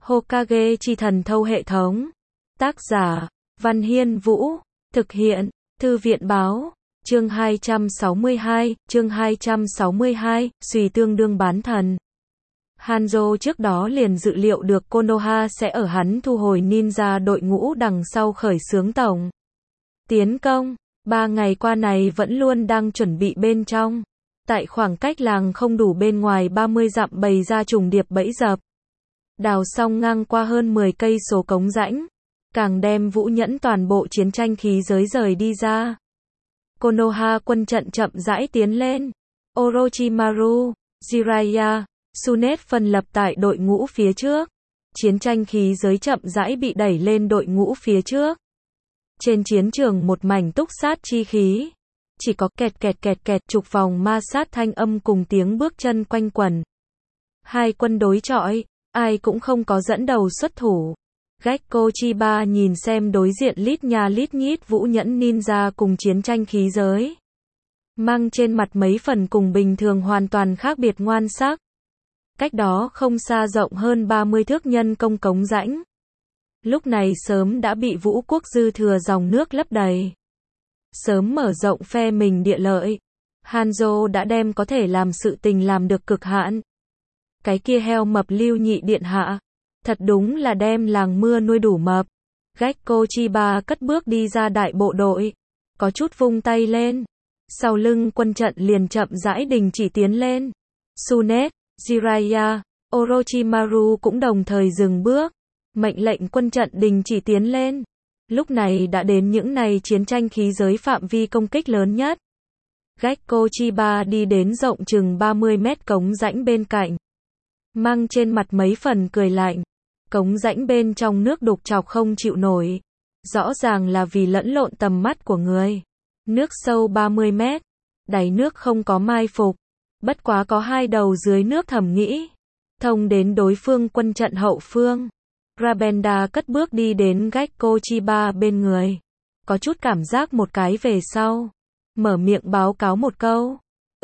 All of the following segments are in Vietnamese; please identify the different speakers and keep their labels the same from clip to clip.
Speaker 1: Hokage chi thần thâu hệ thống. Tác giả, Văn Hiên Vũ. Thực hiện, Thư viện Báo. Chương 262, suy tương đương bán thần. Hanzo trước đó liền dự liệu được Konoha sẽ ở hắn thu hồi ninja đội ngũ đằng sau khởi xướng tổng tiến công. 3 ngày qua này vẫn luôn đang chuẩn bị bên trong. Tại khoảng cách làng không đủ bên ngoài 30 dặm bày ra trùng điệp bẫy dập. Đào xong ngang qua hơn 10 cây số cống rãnh. Càng đem Vũ Nhẫn toàn bộ chiến tranh khí giới rời đi ra. Konoha quân trận chậm rãi tiến lên. Orochimaru, Jiraiya, Tsunade phân lập tại đội ngũ phía trước. Chiến tranh khí giới chậm rãi bị đẩy lên đội ngũ phía trước. Trên chiến trường một mảnh túc sát chi khí. Chỉ có kẹt kẹt chục vòng ma sát thanh âm cùng tiếng bước chân quanh quẩn. Hai quân đối chọi, ai cũng không có dẫn đầu xuất thủ. Gekko Chiba nhìn xem đối diện lít nha lít nhít Vũ Nhẫn ninja cùng chiến tranh khí giới. Mang trên mặt mấy phần cùng bình thường hoàn toàn khác biệt ngoan sắc. Cách đó không xa rộng hơn 30 thước nhân công cống rãnh. Lúc này sớm đã bị Vũ quốc dư thừa dòng nước lấp đầy. Sớm mở rộng phe mình địa lợi. Hanzo đã đem có thể làm sự tình làm được cực hạn. Cái kia heo mập Lưu Nhị điện hạ. Thật đúng là đem làng mưa nuôi đủ mập. Gekko Chiba cất bước đi ra đại bộ đội. Có chút vung tay lên. Sau lưng quân trận liền chậm rãi đình chỉ tiến lên. Tsunade, Jiraiya, Orochimaru cũng đồng thời dừng bước. Mệnh lệnh quân trận đình chỉ tiến lên. Lúc này đã đến những này chiến tranh khí giới phạm vi công kích lớn nhất. Gekko Chiba đi đến rộng chừng 30 mét cống rãnh bên cạnh. Mang trên mặt mấy phần cười lạnh. Cống rãnh bên trong nước đục chọc không chịu nổi. Rõ ràng là vì lẫn lộn tầm mắt của người. Nước sâu 30 mét. Đáy nước không có mai phục. Bất quá có hai đầu dưới nước thầm nghĩ. Thông đến đối phương quân trận hậu phương. Rabenda cất bước đi đến Gekko Chiba bên người. Có chút cảm giác một cái về sau. Mở miệng báo cáo một câu.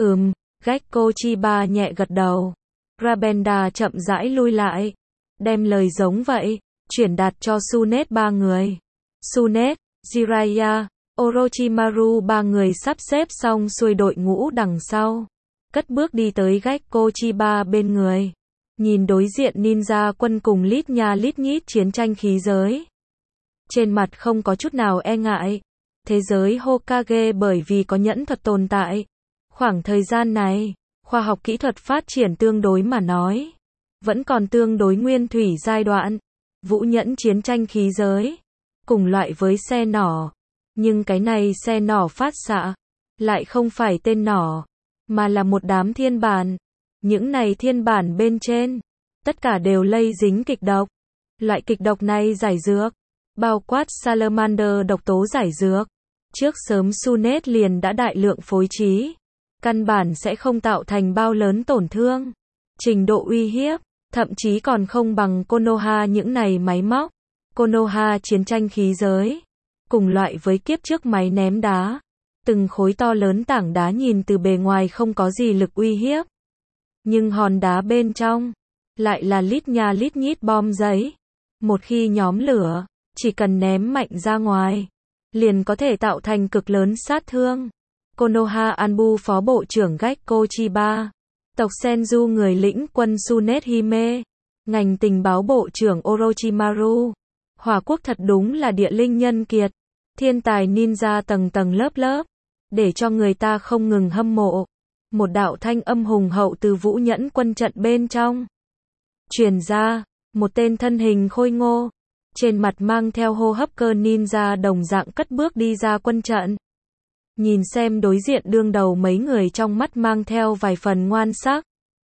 Speaker 1: Gekko Chiba nhẹ gật đầu. Rabenda chậm rãi lui lại. Đem lời giống vậy, chuyển đạt cho Tsunade ba người. Tsunade, Jiraiya, Orochimaru ba người sắp xếp xong xuôi đội ngũ đằng sau. Cất bước đi tới Gekko Chiba bên người. Nhìn đối diện ninja quân cùng lít nha lít nhít chiến tranh khí giới. Trên mặt không có chút nào e ngại. Thế giới Hokage bởi vì có nhẫn thuật tồn tại. Khoảng thời gian này, khoa học kỹ thuật phát triển tương đối mà nói. Vẫn còn tương đối nguyên thủy giai đoạn. Vũ Nhẫn chiến tranh khí giới. Cùng loại với xe nỏ. Nhưng cái này xe nỏ phát xạ. Lại không phải tên nỏ. Mà là một đám thiên bản. Những này thiên bản bên trên. Tất cả đều lây dính kịch độc. Loại kịch độc này giải dược. Bao quát Salamander độc tố giải dược. Trước sớm Tsunade liền đã đại lượng phối trí. Căn bản sẽ không tạo thành bao lớn tổn thương. Trình độ uy hiếp. Thậm chí còn không bằng Konoha những này máy móc. Konoha chiến tranh khí giới. Cùng loại với kiếp trước máy ném đá. Từng khối to lớn tảng đá nhìn từ bề ngoài không có gì lực uy hiếp. Nhưng hòn đá bên trong. Lại là lít nha lít nhít bom giấy. Một khi nhóm lửa. Chỉ cần ném mạnh ra ngoài. Liền có thể tạo thành cực lớn sát thương. Konoha Anbu phó bộ trưởng Gekko Chiba. Tộc Senju người lĩnh quân Tsunade Hime. Ngành tình báo bộ trưởng Orochimaru. Hỏa quốc thật đúng là địa linh nhân kiệt. Thiên tài ninja tầng tầng lớp lớp. Để cho người ta không ngừng hâm mộ. Một đạo thanh âm hùng hậu từ Vũ Nhẫn quân trận bên trong. Truyền ra, một tên thân hình khôi ngô. Trên mặt mang theo hô hấp cơ ninja đồng dạng cất bước đi ra quân trận. Nhìn xem đối diện đương đầu mấy người trong mắt mang theo vài phần ngoan sắc.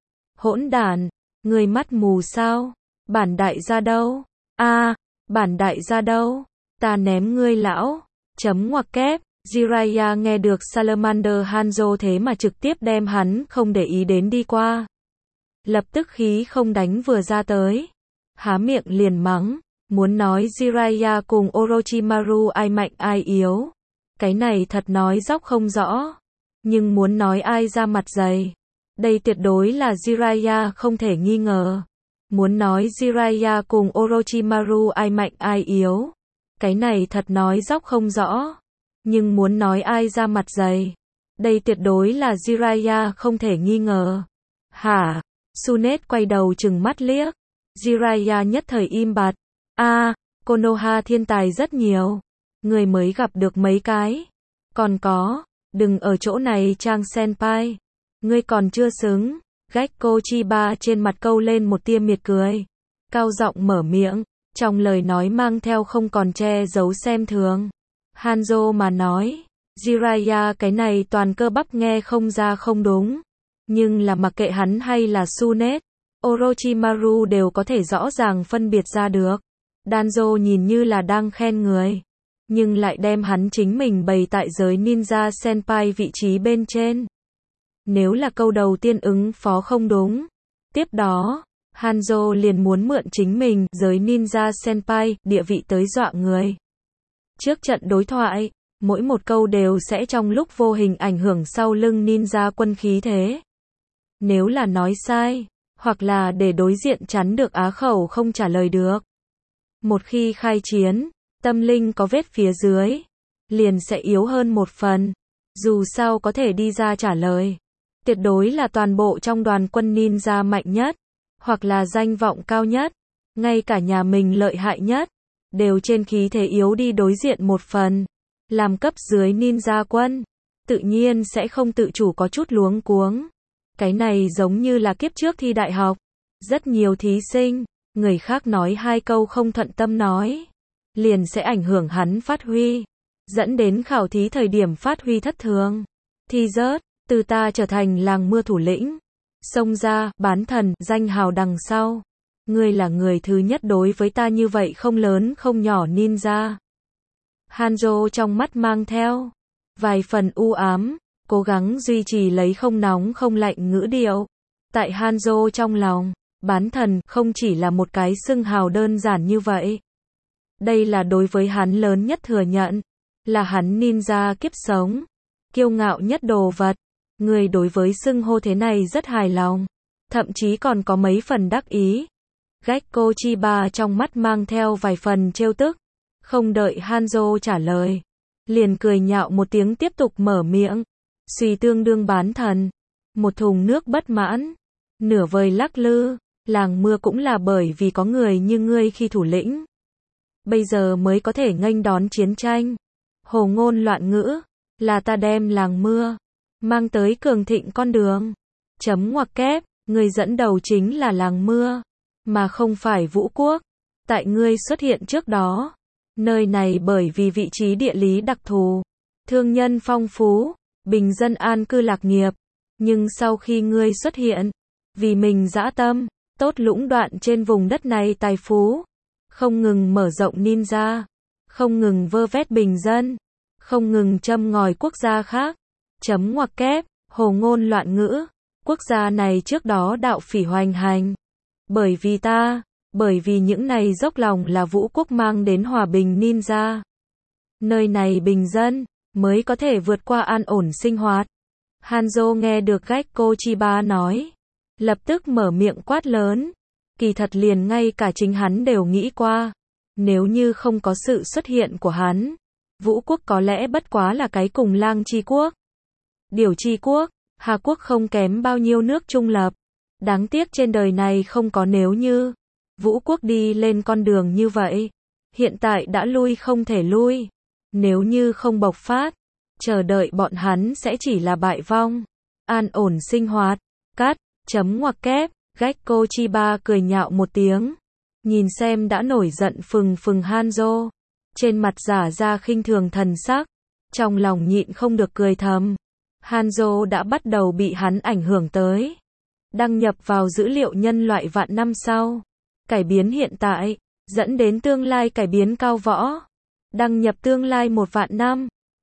Speaker 1: Hỗn đản, người mắt mù sao? Bản đại gia đâu? Bản đại gia đâu? Ta ném ngươi lão. Chấm ngoặc kép. Jiraiya nghe được Salamander Hanzo thế mà trực tiếp đem hắn không để ý đến đi qua. Lập tức khí không đánh vừa ra tới. Há miệng liền mắng. Muốn nói Jiraiya cùng Orochimaru ai mạnh ai yếu. Cái này thật nói dóc không rõ. Nhưng muốn nói ai ra mặt dày. Đây tuyệt đối là Jiraiya không thể nghi ngờ. Muốn nói Jiraiya cùng Orochimaru ai mạnh ai yếu, cái này thật nói dóc không rõ. Nhưng muốn nói ai ra mặt dày, đây tuyệt đối là Jiraiya không thể nghi ngờ. Hả? Tsunade quay đầu trừng mắt liếc. Jiraiya nhất thời im bặt. Konoha thiên tài rất nhiều. Người mới gặp được mấy cái. Còn có, đừng ở chỗ này Trang Senpai. Ngươi còn chưa xứng. Gekko Chiba trên mặt câu lên một tia miệt cười. Cao giọng mở miệng, trong lời nói mang theo không còn che giấu xem thường. Hanzo mà nói, Jiraiya cái này toàn cơ bắp nghe không ra không đúng. Nhưng là mặc kệ hắn hay là Tsunade, Orochimaru đều có thể rõ ràng phân biệt ra được. Danzo nhìn như là đang khen người, nhưng lại đem hắn chính mình bày tại giới ninja senpai vị trí bên trên. Nếu là câu đầu tiên ứng phó không đúng, tiếp đó, Hanzo liền muốn mượn chính mình, giới ninja senpai, địa vị tới dọa người. Trước trận đối thoại, mỗi một câu đều sẽ trong lúc vô hình ảnh hưởng sau lưng ninja quân khí thế. Nếu là nói sai, hoặc là để đối diện chắn được á khẩu không trả lời được. Một khi khai chiến, tâm linh có vết phía dưới, liền sẽ yếu hơn một phần. Dù sao có thể đi ra trả lời, tuyệt đối là toàn bộ trong đoàn quân ninja mạnh nhất, hoặc là danh vọng cao nhất, ngay cả nhà mình lợi hại nhất, đều trên khí thế yếu đi đối diện một phần. Làm cấp dưới ninja quân, tự nhiên sẽ không tự chủ có chút luống cuống. Cái này giống như là kiếp trước thi đại học. Rất nhiều thí sinh, người khác nói hai câu không thuận tâm nói, liền sẽ ảnh hưởng hắn phát huy, dẫn đến khảo thí thời điểm phát huy thất thường. Thi rớt, từ ta trở thành làng mưa thủ lĩnh, xông ra, bán thần, danh hào đằng sau. Ngươi là người thứ nhất đối với ta như vậy không lớn không nhỏ ninja. Hanzo trong mắt mang theo vài phần u ám, cố gắng duy trì lấy không nóng không lạnh ngữ điệu. Tại Hanzo trong lòng, bán thần không chỉ là một cái xưng hào đơn giản như vậy. Đây là đối với hắn lớn nhất thừa nhận, là hắn ninja kiếp sống, kiêu ngạo nhất đồ vật. Người đối với xưng hô thế này rất hài lòng, thậm chí còn có mấy phần đắc ý. Gekko Chiba trong mắt mang theo vài phần trêu tức, không đợi Hanzo trả lời, liền cười nhạo một tiếng tiếp tục mở miệng. Suy tương đương bán thần, một thùng nước bất mãn, nửa vời lắc lư, làng mưa cũng là bởi vì có người như ngươi khi thủ lĩnh. Bây giờ mới có thể nghênh đón chiến tranh. Hồ ngôn loạn ngữ, là ta đem làng mưa mang tới cường thịnh con đường. Chấm ngoặc kép, ngươi dẫn đầu chính là làng mưa, mà không phải Vũ Quốc. Tại ngươi xuất hiện trước đó, nơi này bởi vì vị trí địa lý đặc thù, thương nhân phong phú, bình dân an cư lạc nghiệp. Nhưng sau khi ngươi xuất hiện, vì mình dã tâm, tốt lũng đoạn trên vùng đất này tài phú, không ngừng mở rộng ninja, không ngừng vơ vét bình dân, không ngừng châm ngòi quốc gia khác. Chấm ngoặc kép, hồ ngôn loạn ngữ, quốc gia này trước đó đạo phỉ hoành hành. Bởi vì những này dốc lòng là Vũ Quốc mang đến hòa bình ninja. Nơi này bình dân, mới có thể vượt qua an ổn sinh hoạt. Hanzo nghe được Gekko Chiba nói, lập tức mở miệng quát lớn. Kỳ thật liền ngay cả chính hắn đều nghĩ qua, nếu như không có sự xuất hiện của hắn, Vũ Quốc có lẽ bất quá là cái cùng lang chi quốc, điểu chi quốc, Hà Quốc không kém bao nhiêu nước trung lập. Đáng tiếc trên đời này không có nếu như. Vũ Quốc đi lên con đường như vậy, hiện tại đã lui không thể lui. Nếu như không bộc phát, chờ đợi bọn hắn sẽ chỉ là bại vong. An ổn sinh hoạt. Cắt, chấm ngoặc kép, Gekko Chiba cười nhạo một tiếng. Nhìn xem đã nổi giận phừng phừng Hanzo, trên mặt giả ra khinh thường thần sắc, trong lòng nhịn không được cười thầm. Hanzo đã bắt đầu bị hắn ảnh hưởng tới. Đăng nhập vào dữ liệu nhân loại vạn năm sau. Cải biến hiện tại, dẫn đến tương lai cải biến cao võ. Đăng nhập tương lai 1 vạn năm.